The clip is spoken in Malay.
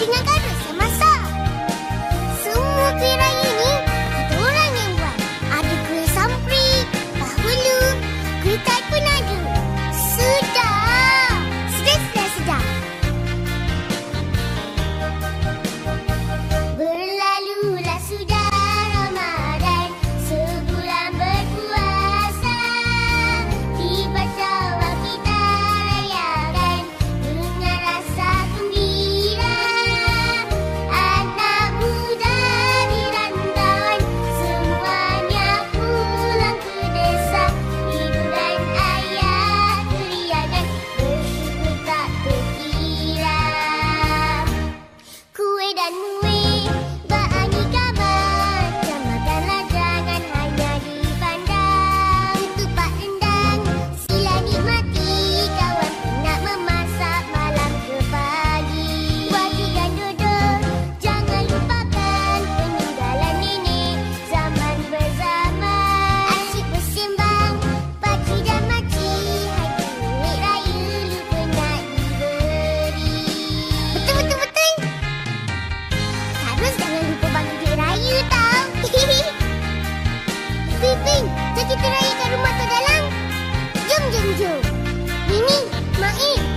dengan kardus yang masak. Semua kuih raya ni kita orang yang buat. Ada kuih sampri, bahulu, kuih tart pun ada. Sedap! Sedap. Berlalulah sudah Ramadan, sebulan berpuasa. Tiba syawal kita rayakan dengan rasa gembira. Anak muda di rantauan semuanya pulang ke desa. Ibu dan ayah teriakan bersyukur tak terkira. Kuih dan muih beraneka macam, makanlah jangan hanya dipandang. Ketupat rendang sila nikmati, kawan penat memasak malam ke pagi. Wajikan dodol jangan lupakan, peninggalan nenek zaman berzaman. Asyik bersembang pakcik dan makcik, hadiah duit raya lupa nak diberi. Betul. Terus jangan lupa bagi duit raya tau. Piping, jom kita rayakan rumah Tok Dalang. Jom. Mimi, Main,